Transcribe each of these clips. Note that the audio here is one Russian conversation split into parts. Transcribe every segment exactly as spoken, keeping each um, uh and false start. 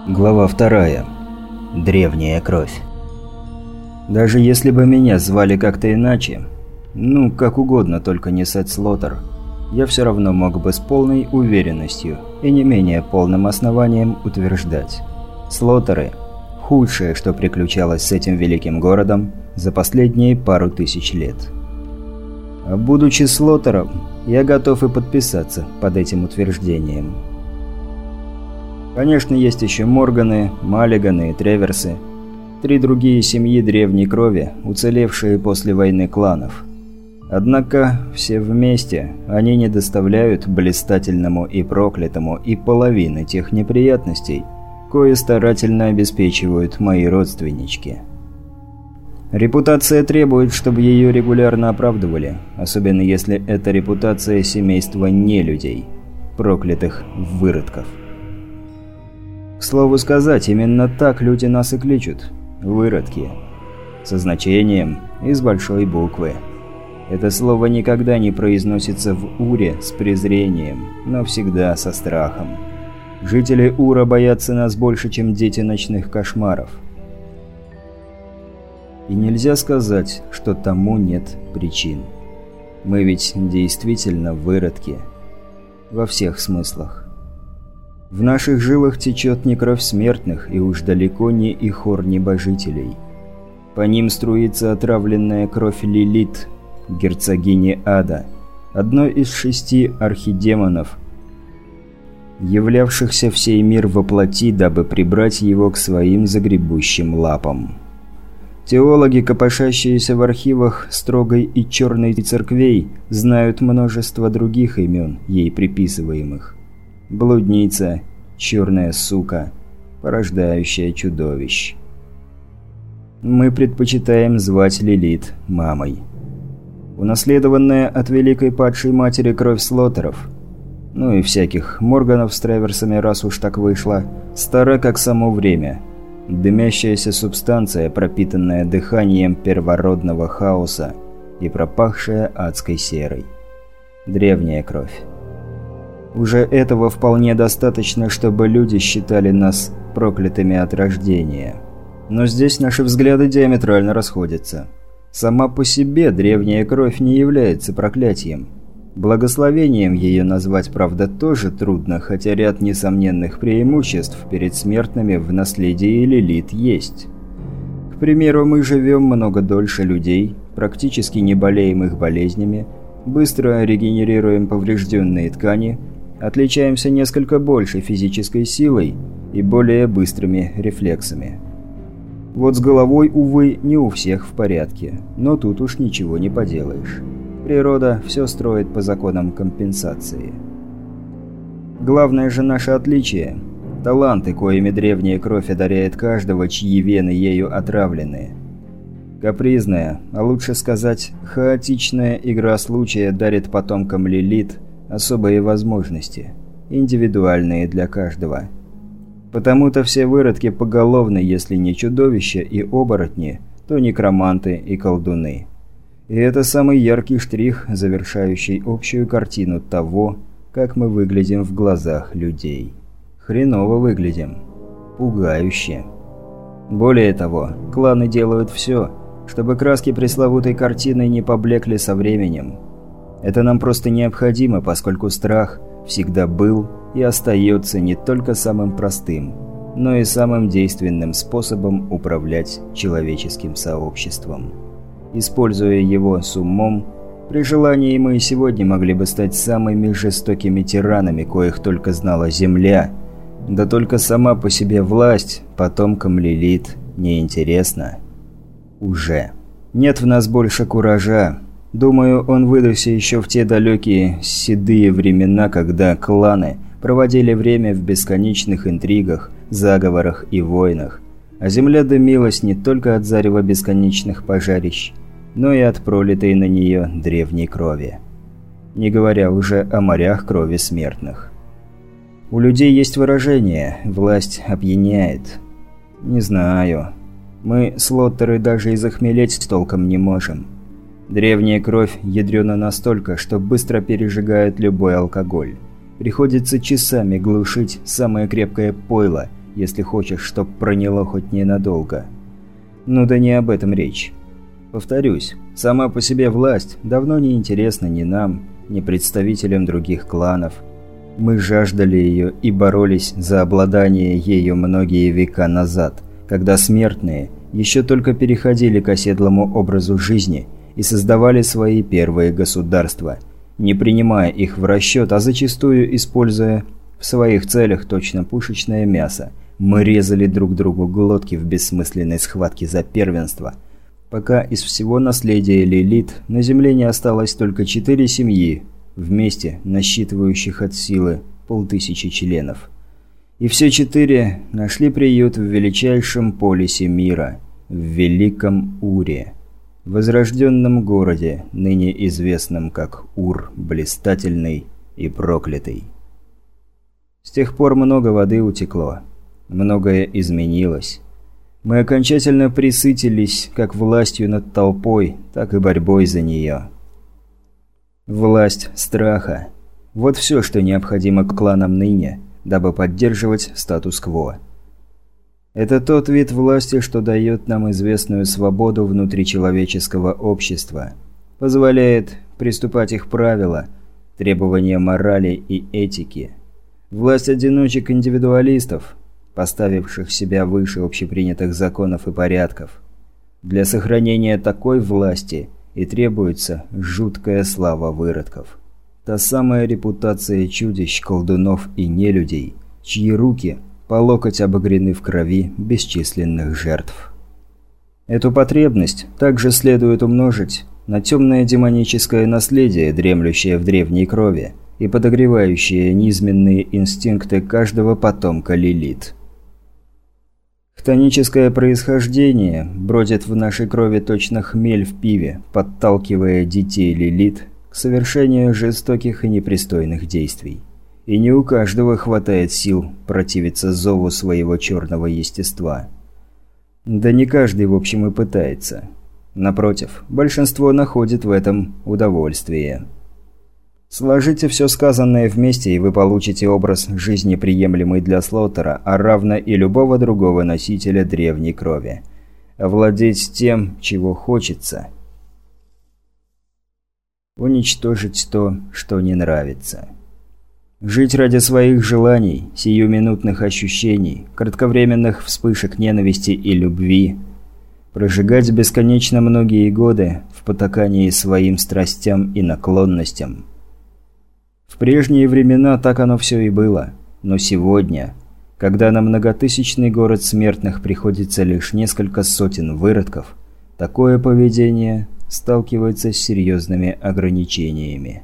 Глава вторая. Древняя кровь. Даже если бы меня звали как-то иначе, ну, как угодно, только не Сет Слоттер, я все равно мог бы с полной уверенностью и не менее полным основанием утверждать: Слоттеры – худшее, что приключалось с этим великим городом за последние пару тысяч лет. А будучи Слоттером, я готов и подписаться под этим утверждением. Конечно, есть еще Морганы, Маллиганы и Треверсы. Три другие семьи древней крови, уцелевшие после войны кланов. Однако, все вместе, они не доставляют блистательному и проклятому и половины тех неприятностей, кое старательно обеспечивают мои родственнички. Репутация требует, чтобы ее регулярно оправдывали, особенно если это репутация семейства нелюдей, проклятых выродков. К слову сказать, именно так люди нас и кличут – выродки. Со значением и с большой буквы. Это слово никогда не произносится в Уре с презрением, но всегда со страхом. Жители Ура боятся нас больше, чем дети ночных кошмаров. И нельзя сказать, что тому нет причин. Мы ведь действительно выродки. Во всех смыслах. В наших жилах течет не кровь смертных, и уж далеко не ихор небожителей. По ним струится отравленная кровь Лилит, герцогини Ада, одной из шести архидемонов, являвшихся в сей мир во плоти, дабы прибрать его к своим загребущим лапам. Теологи, копошащиеся в архивах строгой и черной церквей, знают множество других имен, ей приписываемых. Блудница, черная сука, порождающая чудовищ. Мы предпочитаем звать Лилит мамой. Унаследованная от великой падшей матери кровь Слоттеров, ну и всяких Морганов с Треверсами, раз уж так вышло, стара как само время. Дымящаяся субстанция, пропитанная дыханием первородного хаоса и пропахшая адской серой. Древняя кровь. Уже этого вполне достаточно, чтобы люди считали нас проклятыми от рождения. Но здесь наши взгляды диаметрально расходятся. Сама по себе древняя кровь не является проклятием. Благословением ее назвать, правда, тоже трудно, хотя ряд несомненных преимуществ перед смертными в наследии Лилит есть. К примеру, мы живем много дольше людей, практически не болеем их болезнями, быстро регенерируем поврежденные ткани, отличаемся несколько большей физической силой и более быстрыми рефлексами. Вот с головой, увы, не у всех в порядке, но тут уж ничего не поделаешь. Природа все строит по законам компенсации. Главное же наше отличие – таланты, коими древняя кровь одаряет каждого, чьи вены ею отравлены. Капризная, а лучше сказать, хаотичная игра случая дарит потомкам Лилит особые возможности, индивидуальные для каждого. Потому-то все выродки поголовны, если не чудовища и оборотни, то некроманты и колдуны. И это самый яркий штрих, завершающий общую картину того, как мы выглядим в глазах людей. Хреново выглядим. Пугающе. Более того, кланы делают все, чтобы краски пресловутой картины не поблекли со временем. Это нам просто необходимо, поскольку страх всегда был и остается не только самым простым, но и самым действенным способом управлять человеческим сообществом. Используя его с умом, при желании мы и сегодня могли бы стать самыми жестокими тиранами, коих только знала Земля. Да только сама по себе власть потомкам Лилит неинтересна. Уже. Нет в нас больше куража. Думаю, он выдался еще в те далекие седые времена, когда кланы проводили время в бесконечных интригах, заговорах и войнах, а земля дымилась не только от зарева бесконечных пожарищ, но и от пролитой на нее древней крови. Не говоря уже о морях крови смертных. У людей есть выражение «власть опьяняет». Не знаю. Мы, слоттеры, даже и захмелеть толком не можем. Древняя кровь ядрена настолько, что быстро пережигает любой алкоголь. Приходится часами глушить самое крепкое пойло, если хочешь, чтоб проняло хоть ненадолго. Ну да не об этом речь. Повторюсь, сама по себе власть давно не интересна ни нам, ни представителям других кланов. Мы жаждали ее и боролись за обладание ею многие века назад, когда смертные еще только переходили к оседлому образу жизни и создавали свои первые государства, не принимая их в расчет, а зачастую используя в своих целях точно пушечное мясо. Мы резали друг другу глотки в бессмысленной схватке за первенство, пока из всего наследия Лилит на земле не осталось только четыре семьи, вместе насчитывающих от силы полтысячи членов. И все четыре нашли приют в величайшем полисе мира, в Великом Уре, возрожденном городе, ныне известном как Ур Блистательный и Проклятый. С тех пор много воды утекло, многое изменилось. Мы окончательно присытились как властью над толпой, так и борьбой за нее. Власть страха – вот все, что необходимо кланам ныне, дабы поддерживать статус-кво. Это тот вид власти, что дает нам известную свободу внутри человеческого общества, позволяет приступать их правила, требования морали и этики. Власть одиночек-индивидуалистов, поставивших себя выше общепринятых законов и порядков. Для сохранения такой власти и требуется жуткая слава выродков. Та самая репутация чудищ, колдунов и нелюдей, чьи руки по локоть обогрены в крови бесчисленных жертв. Эту потребность также следует умножить на темное демоническое наследие, дремлющее в древней крови и подогревающее низменные инстинкты каждого потомка Лилит. Хтоническое происхождение бродит в нашей крови точно хмель в пиве, подталкивая детей Лилит к совершению жестоких и непристойных действий. И не у каждого хватает сил противиться зову своего черного естества. Да не каждый, в общем, и пытается. Напротив, большинство находит в этом удовольствие. Сложите все сказанное вместе, и вы получите образ жизни, приемлемый для Слоттера, а равно и любого другого носителя древней крови. Овладеть тем, чего хочется. Уничтожить то, что не нравится. Жить ради своих желаний, сиюминутных ощущений, кратковременных вспышек ненависти и любви. Прожигать бесконечно многие годы в потакании своим страстям и наклонностям. В прежние времена так оно все и было, но сегодня, когда на многотысячный город смертных приходится лишь несколько сотен выродков, такое поведение сталкивается с серьезными ограничениями.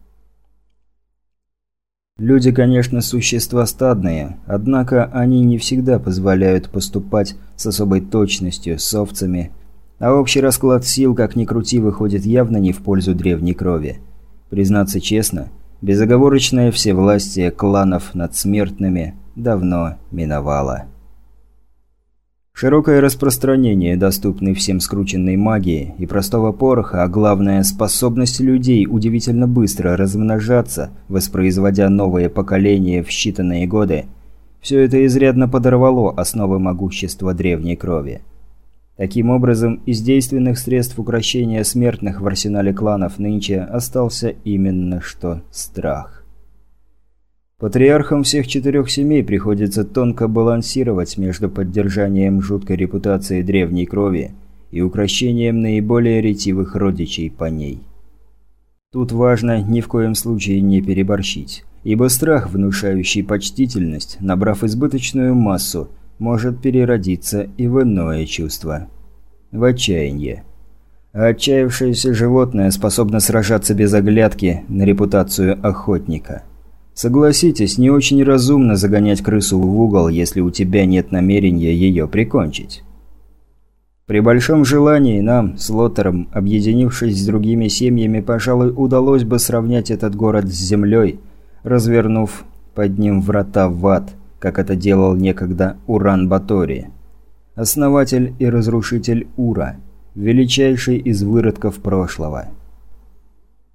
Люди, конечно, существа стадные, однако они не всегда позволяют поступать с особой точностью с овцами, а общий расклад сил, как ни крути, выходит явно не в пользу древней крови. Признаться честно, безоговорочное всевластие кланов над смертными давно миновало. Широкое распространение доступной всем скрученной магии и простого пороха, а главное способность людей удивительно быстро размножаться, воспроизводя новые поколения в считанные годы, все это изрядно подорвало основы могущества древней крови. Таким образом, из действенных средств укрощения смертных в арсенале кланов нынче остался именно что страх. Патриархам всех четырех семей приходится тонко балансировать между поддержанием жуткой репутации древней крови и укрощением наиболее ретивых родичей по ней. Тут важно ни в коем случае не переборщить, ибо страх, внушающий почтительность, набрав избыточную массу, может переродиться и в иное чувство – в отчаяние. А отчаявшееся животное способно сражаться без оглядки на репутацию охотника. Согласитесь, не очень разумно загонять крысу в угол, если у тебя нет намерения ее прикончить. При большом желании нам, с Лоттером, объединившись с другими семьями, пожалуй, удалось бы сравнять этот город с землей, развернув под ним врата в ад, как это делал некогда Уран-Батори, основатель и разрушитель Ура, величайший из выродков прошлого.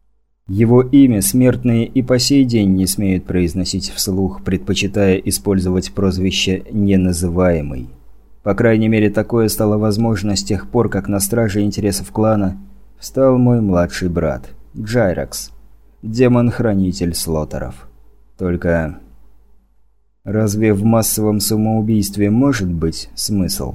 Его имя смертные и по сей день не смеют произносить вслух, предпочитая использовать прозвище «неназываемый». По крайней мере, такое стало возможно с тех пор, как на страже интересов клана встал мой младший брат, Джайракс, демон-хранитель слоттеров. Только разве в массовом самоубийстве может быть смысл?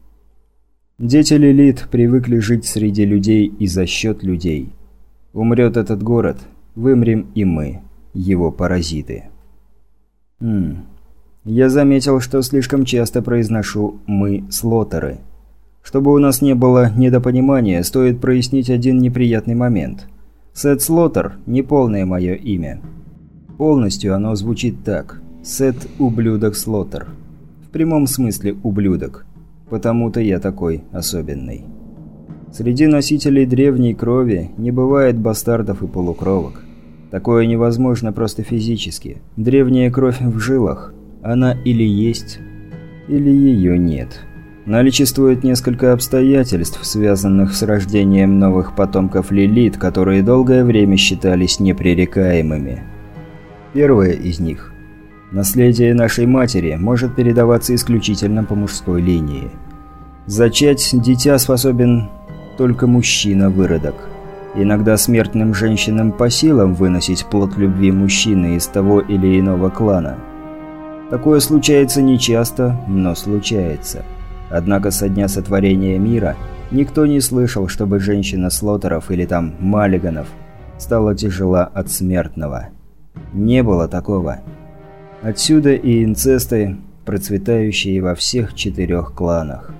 Дети Лилит привыкли жить среди людей и за счет людей. Умрет этот город, вымрем и мы, его паразиты. Хм... Я заметил, что слишком часто произношу «мы» слоттеры. Чтобы у нас не было недопонимания, стоит прояснить один неприятный момент. Сет Слоттер – не полное мое имя. Полностью оно звучит так – Сет Ублюдок Слоттер. В прямом смысле ублюдок. Потому-то я такой особенный. Среди носителей древней крови не бывает бастардов и полукровок. Такое невозможно просто физически. Древняя кровь в жилах. Она или есть, или ее нет. Наличествует несколько обстоятельств, связанных с рождением новых потомков Лилит, которые долгое время считались непререкаемыми. Первое из них – наследие нашей матери может передаваться исключительно по мужской линии. Зачать дитя способен только мужчина-выродок. Иногда смертным женщинам по силам выносить плод любви мужчины из того или иного клана. Такое случается нечасто, но случается. Однако со дня сотворения мира никто не слышал, чтобы женщина Слоттеров или там Маллиганов стала тяжела от смертного. Не было такого. Отсюда и инцесты, процветающие во всех четырех кланах.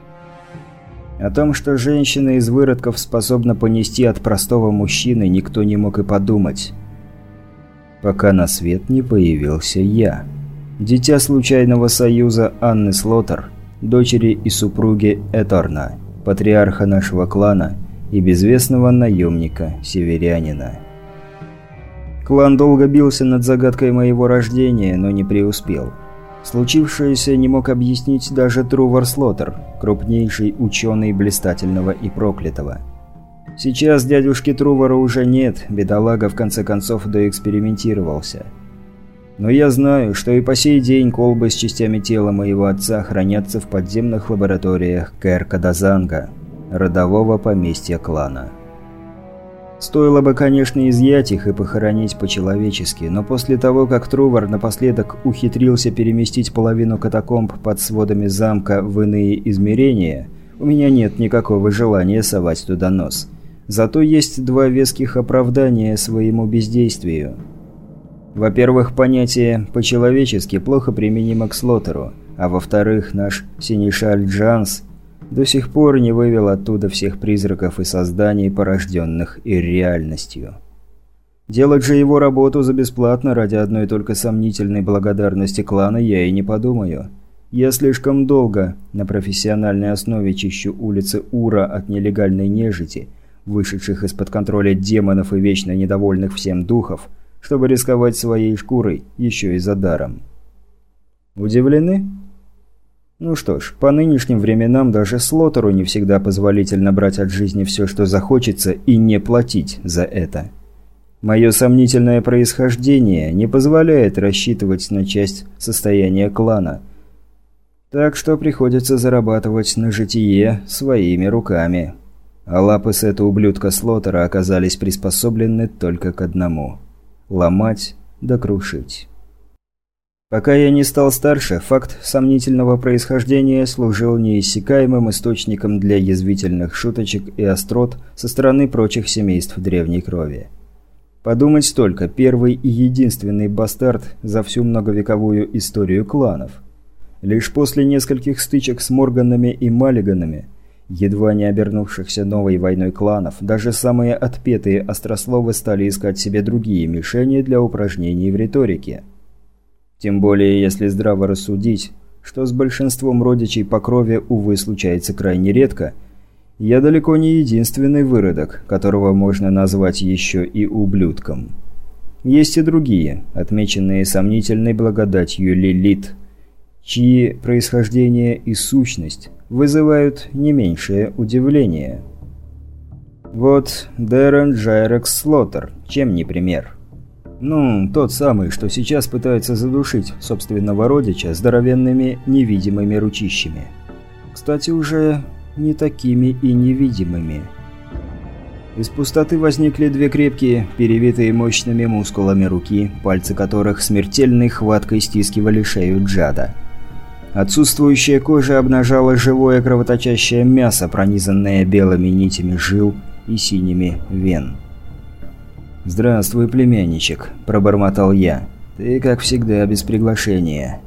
О том, что женщина из выродков способна понести от простого мужчины, никто не мог и подумать. Пока на свет не появился я. Дитя случайного союза Анны Слоттер, дочери и супруги Эторна, патриарха нашего клана и безвестного наемника-северянина. Клан долго бился над загадкой моего рождения, но не преуспел. Случившееся не мог объяснить даже Трувор Слоттер, крупнейший ученый блистательного и проклятого. Сейчас дядюшки Трувора уже нет, бедолага в конце концов доэкспериментировался. Но я знаю, что и по сей день колбы с частями тела моего отца хранятся в подземных лабораториях Кэр-Кадазанга, родового поместья клана. Стоило бы, конечно, изъять их и похоронить по-человечески, но после того, как Трувор напоследок ухитрился переместить половину катакомб под сводами замка в иные измерения, у меня нет никакого желания совать туда нос. Зато есть два веских оправдания своему бездействию. Во-первых, понятие «по-человечески» плохо применимо к Слоттеру, а во-вторых, наш синешаль Джанс до сих пор не вывел оттуда всех призраков и созданий, порожденных ирреальностью. Делать же его работу за бесплатно ради одной только сомнительной благодарности клана я и не подумаю. Я слишком долго на профессиональной основе чищу улицы Ура от нелегальной нежити, вышедших из-под контроля демонов и вечно недовольных всем духов, чтобы рисковать своей шкурой еще и за даром. Удивлены? Ну что ж, по нынешним временам даже Слоттеру не всегда позволительно брать от жизни все, что захочется, и не платить за это. Мое сомнительное происхождение не позволяет рассчитывать на часть состояния клана, так что приходится зарабатывать на житие своими руками. А лапы Сета ублюдка Слоттера оказались приспособлены только к одному – ломать да крушить. Пока я не стал старше, факт сомнительного происхождения служил неиссякаемым источником для язвительных шуточек и острот со стороны прочих семейств древней крови. Подумать только, первый и единственный бастард за всю многовековую историю кланов. Лишь после нескольких стычек с Морганами и Маллиганами, едва не обернувшихся новой войной кланов, даже самые отпетые острословы стали искать себе другие мишени для упражнений в риторике. Тем более, если здраво рассудить, что с большинством родичей по крови, увы, случается крайне редко, я далеко не единственный выродок, которого можно назвать еще и ублюдком. Есть и другие, отмеченные сомнительной благодатью Лилит, чьи происхождение и сущность вызывают не меньшее удивление. Вот Дэрен Джайрекс Слоттер, чем не пример? Ну, тот самый, что сейчас пытается задушить собственного родича здоровенными невидимыми ручищами. Кстати, уже не такими и невидимыми. Из пустоты возникли две крепкие, перевитые мощными мускулами руки, пальцы которых смертельной хваткой стискивали шею Джада. Отсутствующая кожа обнажала живое кровоточащее мясо, пронизанное белыми нитями жил и синими вен. «Здравствуй, племянничек», – пробормотал я. «Ты, как всегда, без приглашения».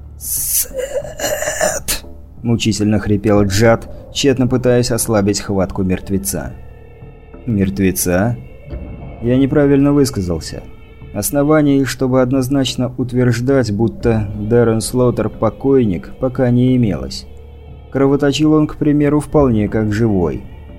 «Сет!» – мучительно хрипел Джад, тщетно пытаясь ослабить хватку мертвеца. «Мертвеца?» Я неправильно высказался. Оснований, чтобы однозначно утверждать, будто Дэрен Слоттер покойник, пока не имелось. Кровоточил он, к примеру, вполне как живой.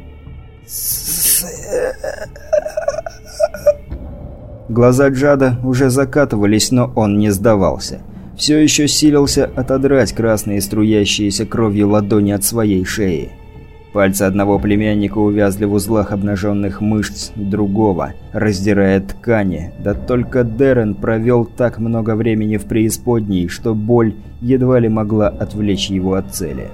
Глаза Джада уже закатывались, но он не сдавался. Все еще силился отодрать красные струящиеся кровью ладони от своей шеи. Пальцы одного племянника увязли в узлах обнаженных мышц другого, раздирая ткани. Да только Дэрен провел так много времени в преисподней, что боль едва ли могла отвлечь его от цели.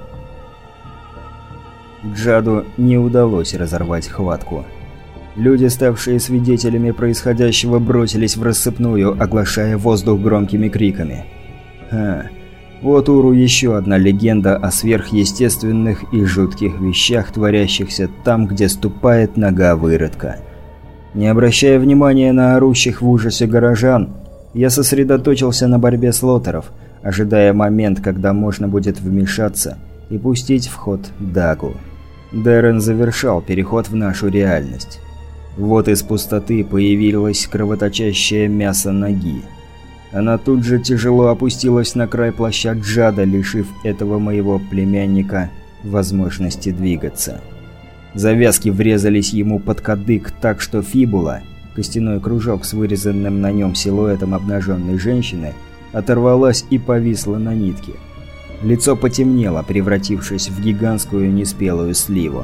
Джаду не удалось разорвать хватку. Люди, ставшие свидетелями происходящего, бросились в рассыпную, оглашая воздух громкими криками. Ха. Вот, Уру, еще одна легенда о сверхъестественных и жутких вещах, творящихся там, где ступает нога выродка. Не обращая внимания на орущих в ужасе горожан, я сосредоточился на борьбе с Лоттеров, ожидая момент, когда можно будет вмешаться и пустить в ход Дагу. Дэрен завершал переход в нашу реальность. Вот из пустоты появилось кровоточащее мясо ноги. Она тут же тяжело опустилась на край плаща Джада, лишив этого моего племянника возможности двигаться. Завязки врезались ему под кадык так, что фибула, костяной кружок с вырезанным на нем силуэтом обнаженной женщины, оторвалась и повисла на нитке. Лицо потемнело, превратившись в гигантскую неспелую сливу.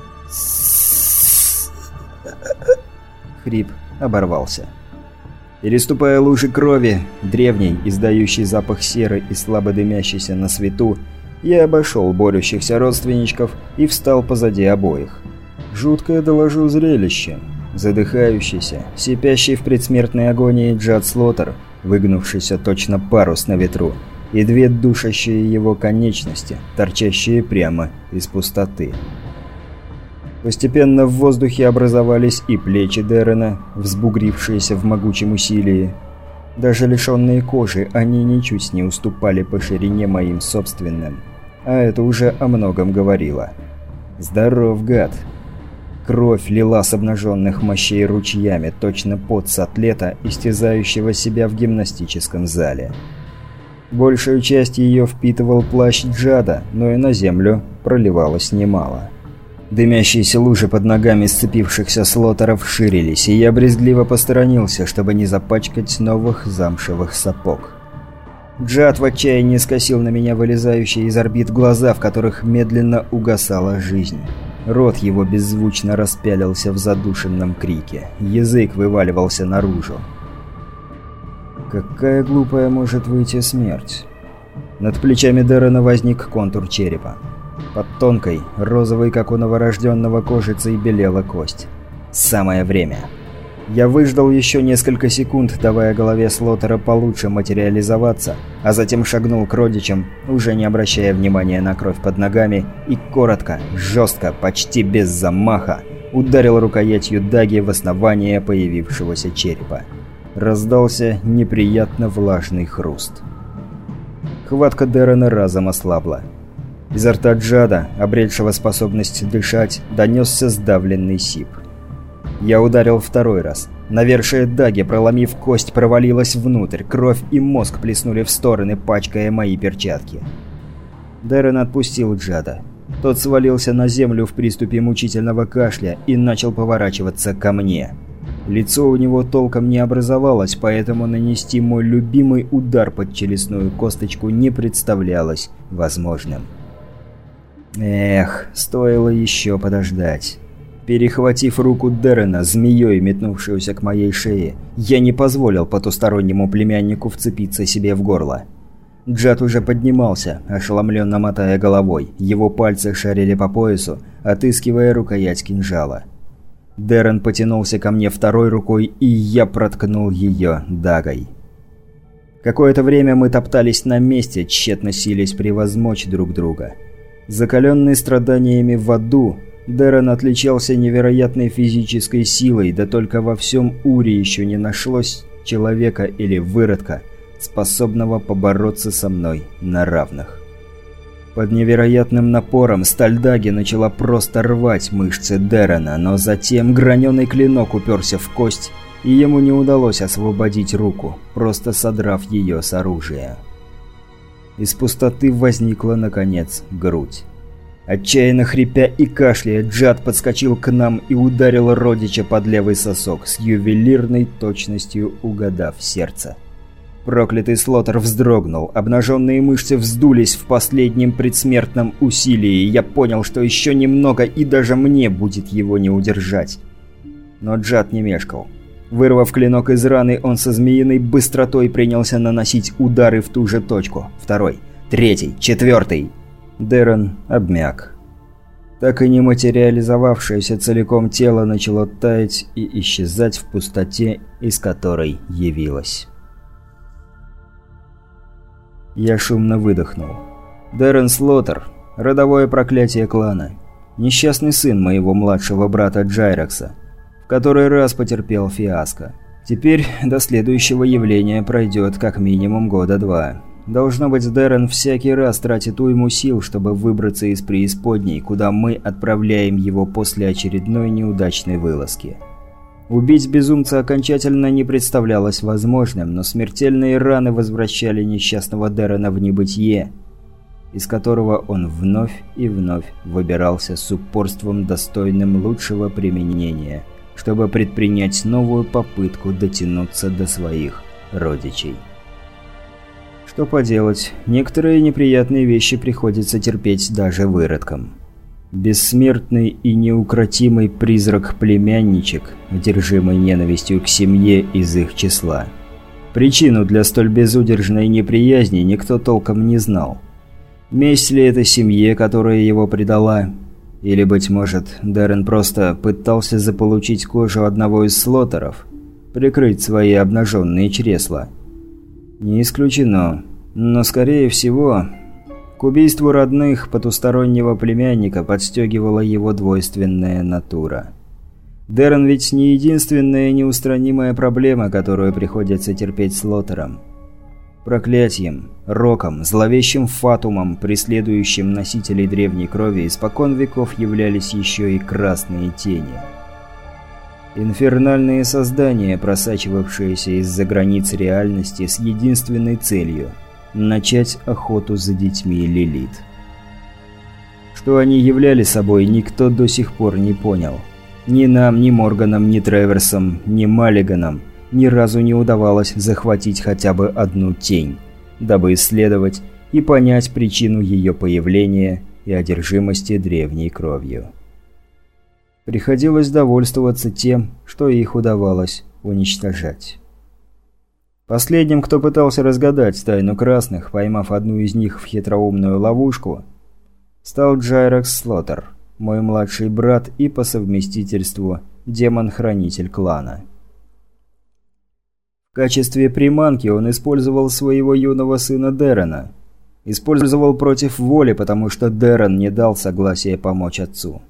Хрип оборвался. Переступая лужи крови, древней, издающей запах серы и слабо дымящейся на свету, я обошел борющихся родственничков и встал позади обоих. Жуткое, доложу, зрелище. Задыхающийся, сипящий в предсмертной агонии Джад Слоттер, выгнувшийся точно парус на ветру, и две душащие его конечности, торчащие прямо из пустоты. Постепенно в воздухе образовались и плечи Дэрена, взбугрившиеся в могучем усилии. Даже лишенные кожи, они ничуть не уступали по ширине моим собственным. А это уже о многом говорило. Здоров, гад! Кровь лила с обнаженных мощей ручьями, точно пот с атлета, истязающего себя в гимнастическом зале. Большую часть ее впитывал плащ Джада, но и на землю проливалось немало. Дымящиеся лужи под ногами сцепившихся слоттеров ширились, и я брезгливо посторонился, чтобы не запачкать новых замшевых сапог. Джад в отчаянии скосил на меня вылезающие из орбит глаза, в которых медленно угасала жизнь. Рот его беззвучно распялился в задушенном крике. Язык вываливался наружу. Какая глупая может выйти смерть? Над плечами Дэрена возник контур черепа. Под тонкой, розовой, как у новорожденного, кожицей белела кость. Самое время. Я выждал еще несколько секунд, давая голове Слоттера получше материализоваться, а затем шагнул к родичам, уже не обращая внимания на кровь под ногами, и коротко, жестко, почти без замаха, ударил рукоятью даги в основание появившегося черепа. Раздался неприятно влажный хруст. Хватка Дэрена разом ослабла. Изо рта Джада, обретшего способность дышать, донесся сдавленный сип. Я ударил второй раз. Навершие даги, проломив кость, провалилась внутрь. Кровь и мозг плеснули в стороны, пачкая мои перчатки. Дэрен отпустил Джада. Тот свалился на землю в приступе мучительного кашля и начал поворачиваться ко мне. Лицо у него толком не образовалось, поэтому нанести мой любимый удар под челюстную косточку не представлялось возможным. Эх, стоило еще подождать. Перехватив руку Дерена, змеей метнувшуюся к моей шее, я не позволил потустороннему племяннику вцепиться себе в горло. Джад уже поднимался, ошеломленно мотая головой. Его пальцы шарили по поясу, отыскивая рукоять кинжала. Дерен потянулся ко мне второй рукой, и я проткнул ее дагой. Какое-то время мы топтались на месте, тщетно силясь превозмочь друг друга. Закаленный страданиями в аду, Дерен отличался невероятной физической силой, да только во всем Уре еще не нашлось человека или выродка, способного побороться со мной на равных. Под невероятным напором сталь даги начала просто рвать мышцы Дерена, но затем граненый клинок уперся в кость, и ему не удалось освободить руку, просто содрав ее с оружия. Из пустоты возникла, наконец, грудь. Отчаянно хрипя и кашляя, Джад подскочил к нам и ударил родича под левый сосок, с ювелирной точностью угадав сердце. Проклятый Слотер вздрогнул, обнаженные мышцы вздулись в последнем предсмертном усилии, и я понял, что еще немного, и даже мне будет его не удержать. Но Джад не мешкал. Вырвав клинок из раны, он со змеиной быстротой принялся наносить удары в ту же точку. Второй, третий, четвертый. Дерен обмяк. Так и не материализовавшееся целиком тело начало таять и исчезать в пустоте, из которой явилось. Я шумно выдохнул. Дерен Слотер – родовое проклятие клана. Несчастный сын моего младшего брата Джайрекса, в который раз потерпел фиаско. Теперь до следующего явления пройдет как минимум года два. Должно быть, Дерен всякий раз тратит уйму сил, чтобы выбраться из преисподней, куда мы отправляем его после очередной неудачной вылазки. Убить безумца окончательно не представлялось возможным, но смертельные раны возвращали несчастного Дерена в небытие, из которого он вновь и вновь выбирался с упорством, достойным лучшего применения, чтобы предпринять новую попытку дотянуться до своих родичей. Что поделать, некоторые неприятные вещи приходится терпеть даже выродкам. Бессмертный и неукротимый призрак-племянничек, одержимый ненавистью к семье из их числа. Причину для столь безудержной неприязни никто толком не знал. Месть ли это семье, которая его предала? Или, быть может, Дерен просто пытался заполучить кожу одного из слотеров, прикрыть свои обнаженные чресла? Не исключено, но скорее всего... К убийству родных потустороннего племянника подстегивала его двойственная натура. Дерен ведь не единственная неустранимая проблема, которую приходится терпеть Слотерам. Проклятием, роком, зловещим фатумом, преследующим носителей древней крови, испокон веков являлись еще и красные тени. Инфернальные создания, просачивавшиеся из-за границ реальности с единственной целью – начать охоту за детьми Лилит. Что они являли собой, никто до сих пор не понял. Ни нам, ни Морганам, ни Треверсам, ни Маллиганам ни разу не удавалось захватить хотя бы одну тень, дабы исследовать и понять причину ее появления и одержимости древней кровью. Приходилось довольствоваться тем, что их удавалось уничтожать. Последним, кто пытался разгадать тайну красных, поймав одну из них в хитроумную ловушку, стал Джайрекс Слотер, мой младший брат и по совместительству демон-хранитель клана. В качестве приманки он использовал своего юного сына Дерена. Использовал против воли, потому что Дерен не дал согласия помочь отцу.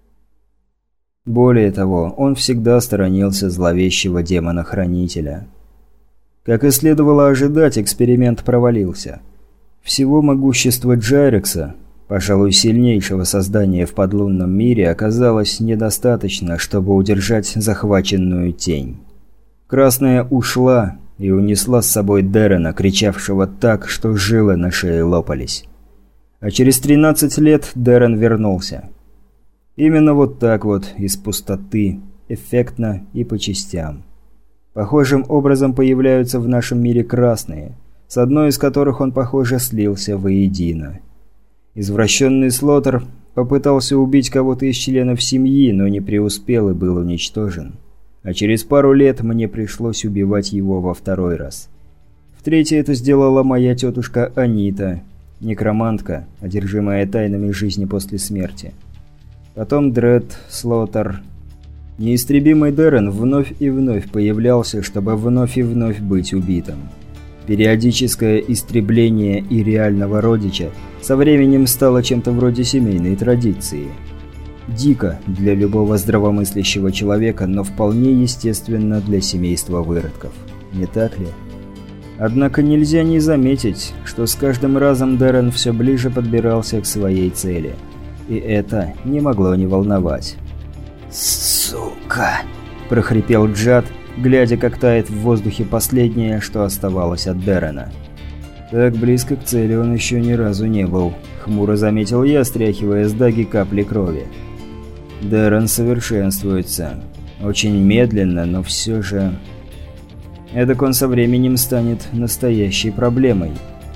Более того, он всегда сторонился зловещего демона-хранителя. Как и следовало ожидать, эксперимент провалился. Всего могущества Джайрекса, пожалуй, сильнейшего создания в подлунном мире, оказалось недостаточно, чтобы удержать захваченную тень. Красная ушла и унесла с собой Дерена, кричавшего так, что жилы на шее лопались. А через тринадцать лет Дерен вернулся. Именно вот так вот, из пустоты, эффектно и по частям. Похожим образом появляются в нашем мире красные, с одной из которых он, похоже, слился воедино. Извращенный Слотер попытался убить кого-то из членов семьи, но не преуспел и был уничтожен. А через пару лет мне пришлось убивать его во второй раз. В третий это сделала моя тетушка Анита, некромантка, одержимая тайнами жизни после смерти. Потом Дред, Слотер. Неистребимый Дерен вновь и вновь появлялся, чтобы вновь и вновь быть убитым. Периодическое истребление и реального родича со временем стало чем-то вроде семейной традиции. Дико для любого здравомыслящего человека, но вполне естественно для семейства выродков. Не так ли? Однако нельзя не заметить, что с каждым разом Дерен все ближе подбирался к своей цели. И это не могло не волновать. «Сука!» – прохрипел Джад, глядя, как тает в воздухе последнее, что оставалось от Дерена. Так близко к цели он еще ни разу не был, хмуро заметил я, стряхивая с даги капли крови. Дерен совершенствуется. Очень медленно, но все же... Эдак он со временем станет настоящей проблемой.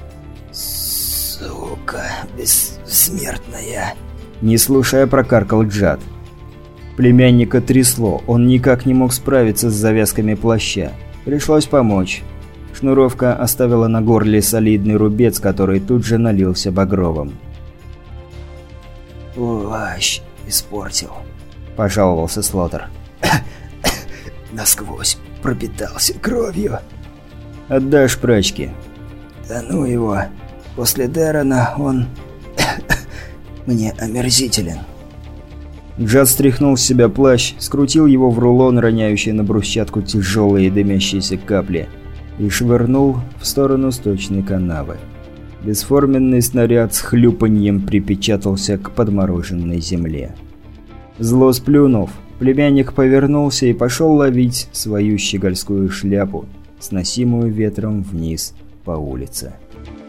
«Сука, бессмертная!» Не слушая, прокаркал Джад. Племянника трясло, он никак не мог справиться с завязками плаща. Пришлось помочь. Шнуровка оставила на горле солидный рубец, который тут же налился багровым. «Плащ испортил», – пожаловался Слотер. «Насквозь пропитался кровью». «Отдашь прачке». «Да ну его. После Дерена он мне омерзителен». Джад стряхнул с себя плащ, скрутил его в рулон, роняющий на брусчатку тяжелые дымящиеся капли, и швырнул в сторону сточной канавы. Бесформенный снаряд с хлюпаньем припечатался к подмороженной земле. Зло сплюнув, племянник повернулся и пошел ловить свою щегольскую шляпу, сносимую ветром вниз по улице.